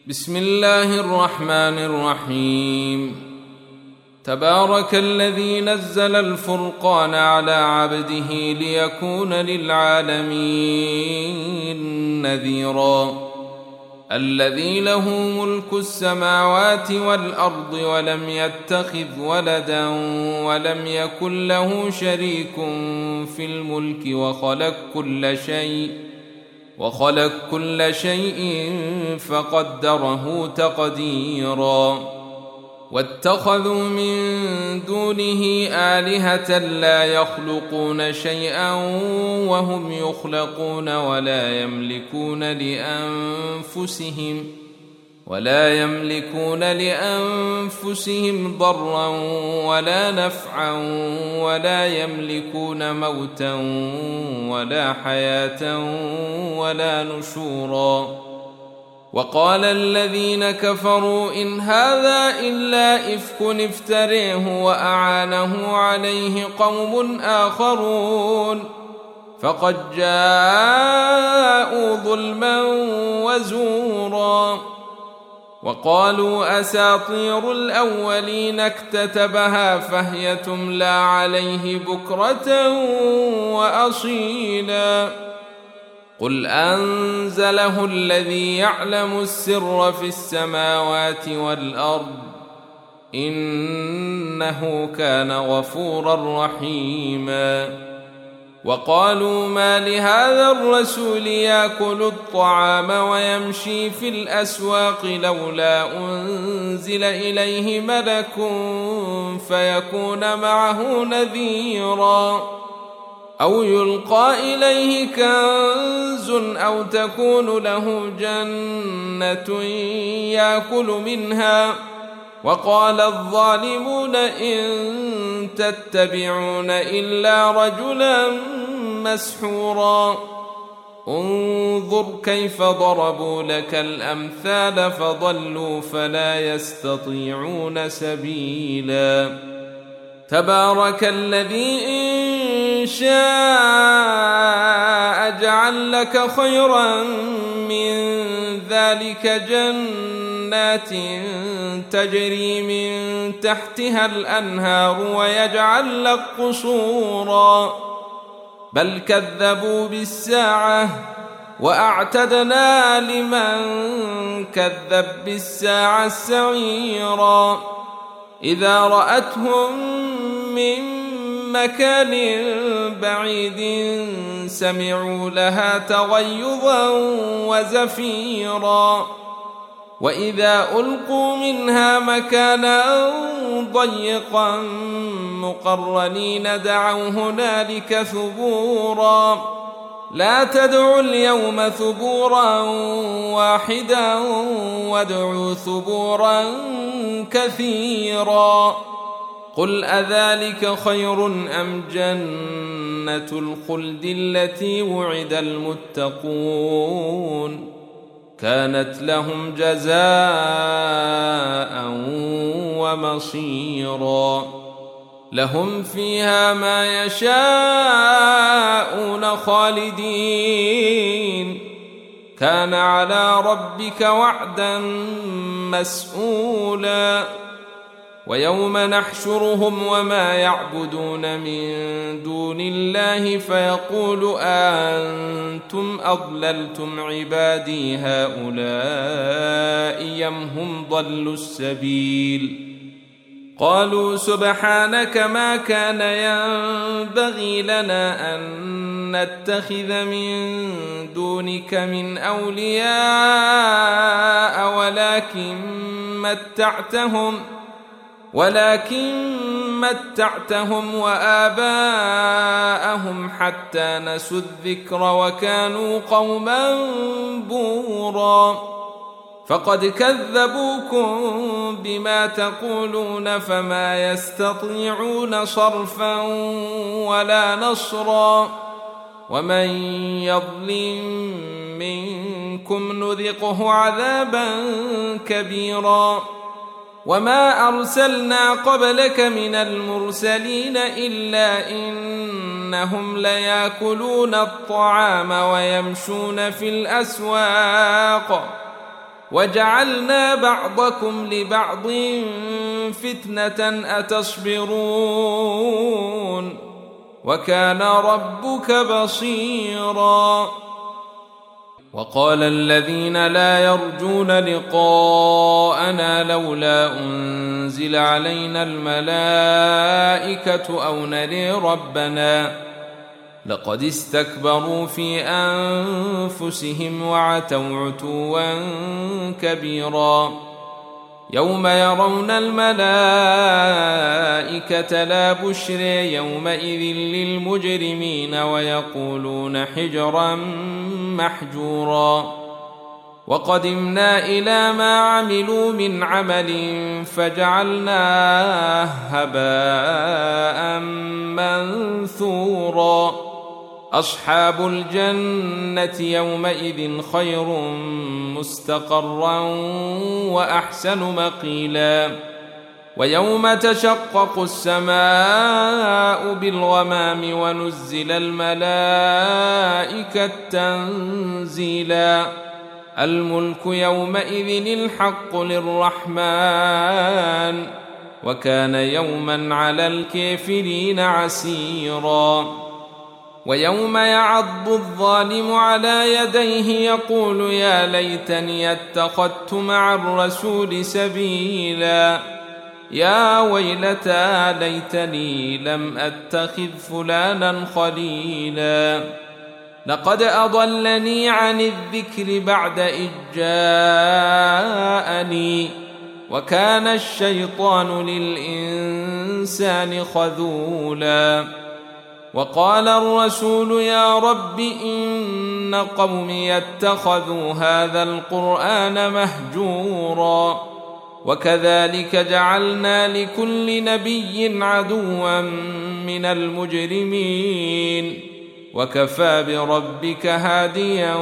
بسم الله الرحمن الرحيم. تبارك الذي نزل الفرقان على عبده ليكون للعالمين نذيرا. الذي له ملك السماوات والأرض ولم يتخذ ولدا ولم يكن له شريك في الملك وخلق كل شيء فقدره تقديرا. واتخذوا من دونه آلهة لا يخلقون شيئا وهم يخلقون ولا يملكون لأنفسهم ضرا ولا نفعا ولا يملكون موتا ولا حياة ولا نشورا. وقال الذين كفروا إن هذا إلا إفك افتريه وأعانه عليه قوم آخرون فقد جاءوا ظلما وزورا. وقالوا أساطير الأولين اكتتبها فهي تملى عليه بكرة وأصيلا. قل أنزله الذي يعلم السر في السماوات والأرض إنه كان غفورا رحيما. وقالوا ما لهذا الرسول يأكل الطعام ويمشي في الأسواق لولا أنزل إليه ملك فيكون معه نذيرا أو يلقى إليه كنز أو تكون له جنة يأكل منها. وقال الظالمون إن تتبعون إلا رجلا مسحورا. انظر كيف ضربوا لك الأمثال فضلوا فلا يستطيعون سبيلا. تبارك الذي إن شاء جعل لك خيرا من ذلك جنات تجري من تحتها الأنهار ويجعل لك قصورا بل كذبوا بالساعة وأعتدنا لمن كذب بالساعة سعيرا. إذا رأتهم من مكان بعيد سمعوا لها تغيظا وزفيرا. وإذا ألقوا منها مكانا ضيقا مقرنين دعوا هنالك ثبورا. لا تدعوا اليوم ثبورا واحدا وادعوا ثبورا كثيرا. قل أذلك خير أم جنة الخلد التي وعد المتقون كانت لهم جزاء ومصيرا. لهم فيها ما يشاءون خالدين كان على ربك وعدا مسئولا. ويوم نحشرهم وما يعبدون من دون الله فيقول أنتم أضللتم عبادي هؤلاء أم هم ضلوا السبيل. قالوا سبحانك ما كان ينبغي لنا أن نتخذ من دونك من أولياء ولكن متعتهم وآباءهم حتى نسوا الذكر وكانوا قوما بورا. فقد كذبوكم بما تقولون فما يستطيعون صرفا ولا نصرا. ومن يظلم منكم نذقه عذابا كبيرا. وما أرسلنا قبلك من المرسلين إلا إنهم ليأكلون الطعام ويمشون في الأسواق وجعلنا بعضكم لبعض فتنة أتصبرون وكان ربك بصيرا. وقال الذين لا يرجون لقاءنا لولا أنزل علينا الملائكة أو نري ربنا لقد استكبروا في أنفسهم وعتوا عتوا كبيرا. يوم يرون الملائكة لا بشر يومئذ للمجرمين ويقولون حجرا محجورا. وقدمنا إلى ما عملوا من عمل فجعلناه هباء منثورا. أصحاب الجنة يومئذ خير مستقرا وأحسن مقيلا. ويوم تشقق السماء بالغمام ونزل الملائكة تنزيلا. الملك يومئذ الحق للرحمن وكان يوما على الكافرين عسيرا. ويوم يعض الظالم على يديه يقول يا ليتني اتخذت مع الرسول سبيلا. يا ويلتى ليتني لم أتخذ فلانا خليلا. لقد أضلني عن الذكر بعد إذ جاءني وكان الشيطان للإنسان خذولا. وقال الرسول يا رب إن قومي اتخذوا هذا القرآن مهجورا. وكذلك جعلنا لكل نبي عدوا من المجرمين وكفى بربك هاديا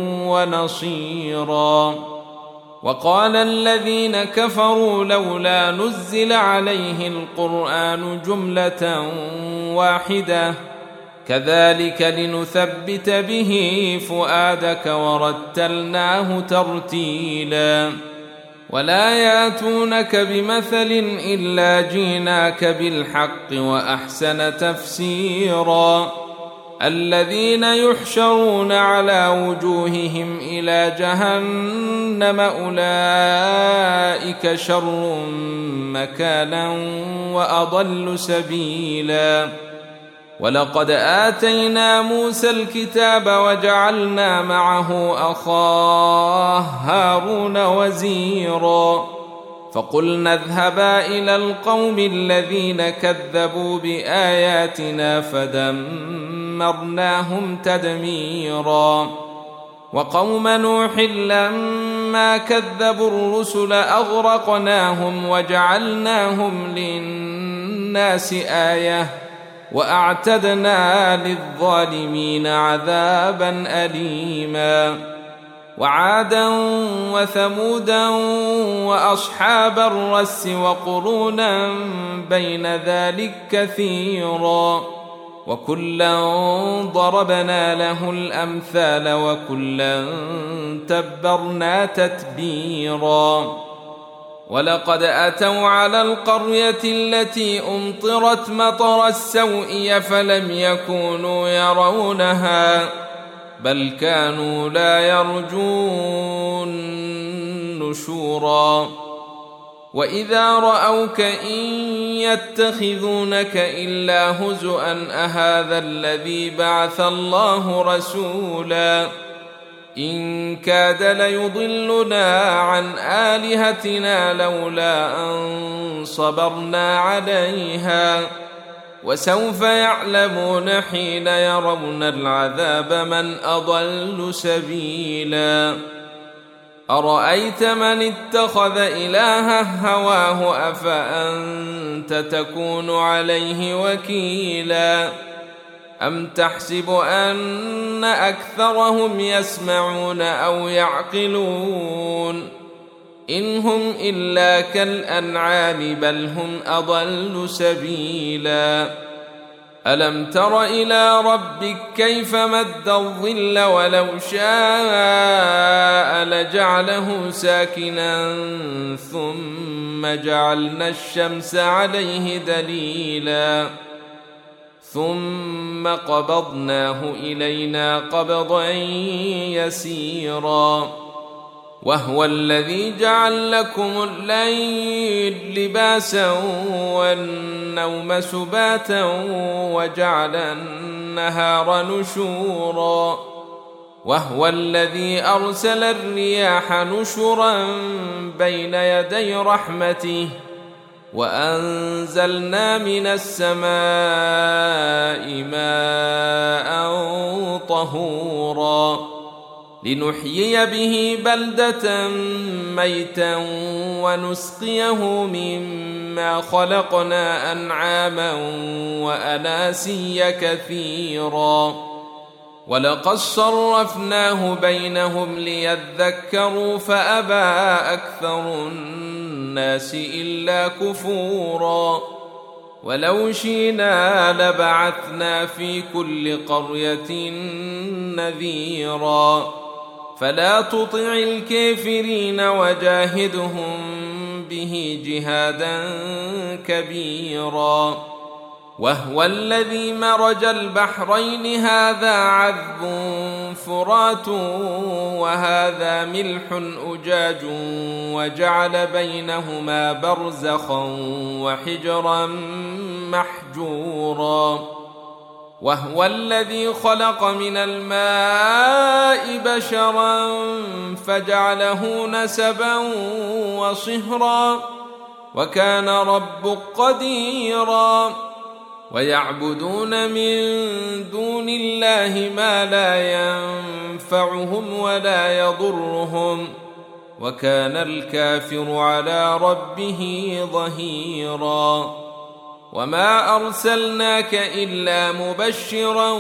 ونصيرا. وقال الذين كفروا لولا نزل عليه القرآن جملة واحدة كذلك لنثبت به فؤادك ورتلناه ترتيلا. ولا يأتونك بمثل إلا جيناك بالحق وأحسن تفسيرا. الذين يحشرون على وجوههم إلى جهنم أولئك شر مكانا وأضل سبيلا. ولقد آتينا موسى الكتاب وجعلنا معه أخاه هارون وزيرا. فقلنا اذهبا إلى القوم الذين كذبوا بآياتنا فدمرناهم تدميرا. وقوم نوح لما كذبوا الرسل أغرقناهم وجعلناهم للناس آية وأعتدنا للظالمين عذابا أليما. وعادا وثمودا وأصحاب الرس وقرونا بين ذلك كثيرا. وكلا ضربنا له الأمثال وكلا تبرنا تتبيرا. ولقد أتوا على القرية التي أمطرت مطر السوء فلم يكونوا يرونها بل كانوا لا يرجون نشورا. وإذا رأوك إن يتخذونك إلا هزؤا أهذا الذي بعث الله رسولا. إن كاد ليضلنا عن آلهتنا لولا أن صبرنا عليها وسوف يعلمون حين يرون العذاب من أضل سبيلا. أرأيت من اتخذ إلهه هواه أفأنت تكون عليه وكيلا. أم تحسب أن أكثرهم يسمعون أو يعقلون إن هم إلا كالأنعام بل هم أضل سبيلا. ألم تر إلى ربك كيف مد الظل ولو شاء لجعله ساكنا ثم جعلنا الشمس عليه دليلا ثم قبضناه إلينا قبضا يسيرا وهو الذي جعل لكم الليل لباسا والنوم سباتا وجعل النهار نشورا وهو الذي أرسل الرياح نشرا بين يدي رحمته وأنزلنا من السماء ماء طهورا لنحيي به بلدة ميتا ونسقيه مما خلقنا أنعاما وأناسيا كثيرا ولقد صرفناه بينهم ليذكروا فأبى أكثر الناس إلا كفورا ولو شئنا لبعثنا في كل قرية نذيرا فلا تطع الكافرين وجاهدهم به جهادا كبيرا وهو الذي مرج البحرين هذا عذب فرات وهذا ملح أجاج وجعل بينهما برزخا وحجرا محجورا وهو الذي خلق من الماء بشرا فجعله نسبا وصهرا وكان ربك قديرا ويعبدون من دون الله ما لا ينفعهم ولا يضرهم وكان الكافر على ربه ظهيرا وما أرسلناك إلا مبشرا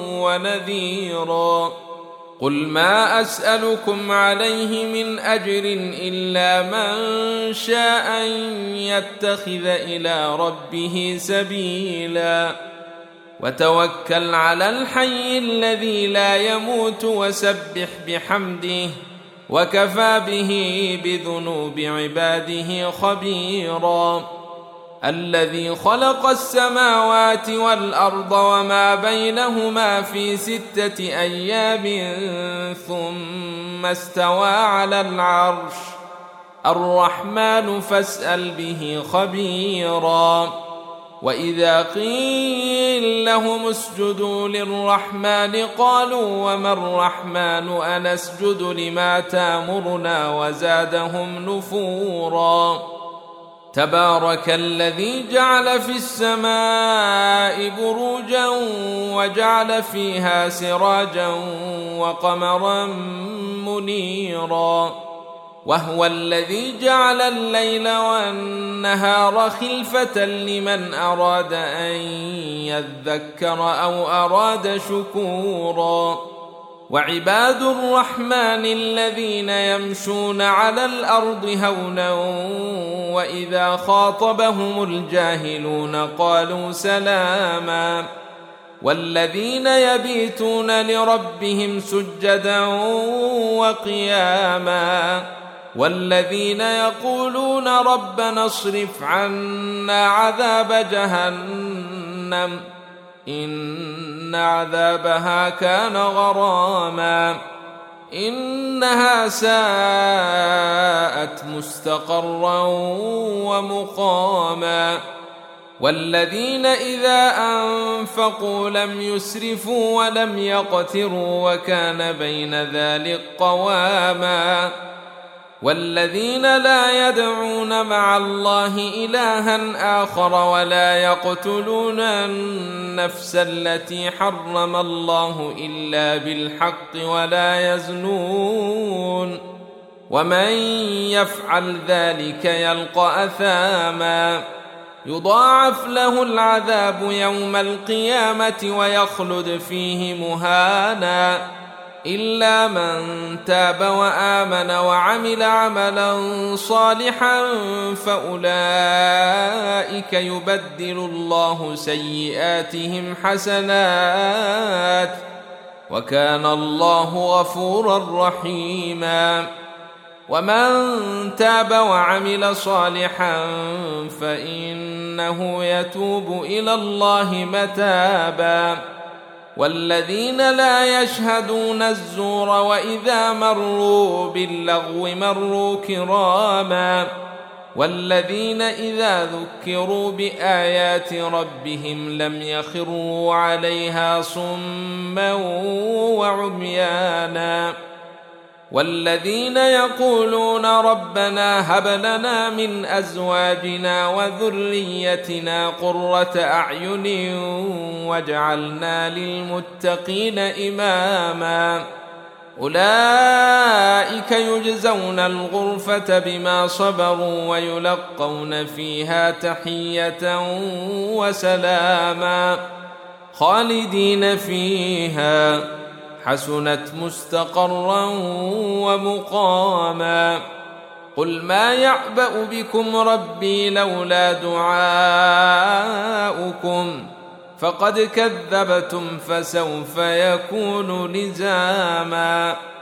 ونذيرا قل ما أسألكم عليه من أجر إلا من شاء أن يتخذ إلى ربه سبيلا وتوكل على الحي الذي لا يموت وسبح بحمده وكفى به بذنوب عباده خبيرا الذي خلق السماوات والأرض وما بينهما في 6 أيام ثم استوى على العرش الرحمن فاسأل به خبيرا وإذا قيل لهم اسجدوا للرحمن قالوا وما الرحمن أنسجد لما تأمرنا وزادهم نفورا تبارك الذي جعل في السماء بروجا وجعل فيها سراجا وقمرا منيرا وهو الذي جعل الليل والنهار خلفة لمن أراد أن يذكر أو أراد شكورا وعباد الرحمن الذين يمشون على الأرض هونا وإذا خاطبهم الجاهلون قالوا سلاما والذين يبيتون لربهم سجدا وقياما والذين يقولون ربنا اصرف عنا عذاب جهنم إن عذابها كان غراما إنها ساءت مستقرا ومقاما والذين إذا أنفقوا لم يسرفوا ولم يقتروا وكان بين ذلك قواما والذين لا يدعون مع الله إلها آخر ولا يقتلون النفس التي حرم الله إلا بالحق ولا يزنون ومن يفعل ذلك يلقى أثاما يضاعف له العذاب يوم القيامة ويخلد فيه مهانا إلا من تاب وآمن وعمل عملا صالحا فأولئك يبدل الله سيئاتهم حسنات وكان الله غفورا رحيما. ومن تاب وعمل صالحا فإنه يتوب إلى الله متابا. والذين لا يشهدون الزور وإذا مروا باللغو مروا كراما. والذين إذا ذكروا بآيات ربهم لم يخروا عليها صما وعميانا. والذين يقولون ربنا هب لنا من أزواجنا وذريتنا قرة أعين واجعلنا للمتقين إماما. أولئك يجزون الغرفة بما صبروا ويلقون فيها تحية وسلاما خالدين فيها حسنت مستقرا ومقاما. قل ما يعبأ بكم ربي لولا دعاؤكم فقد كذبتم فسوف يكون لزاما.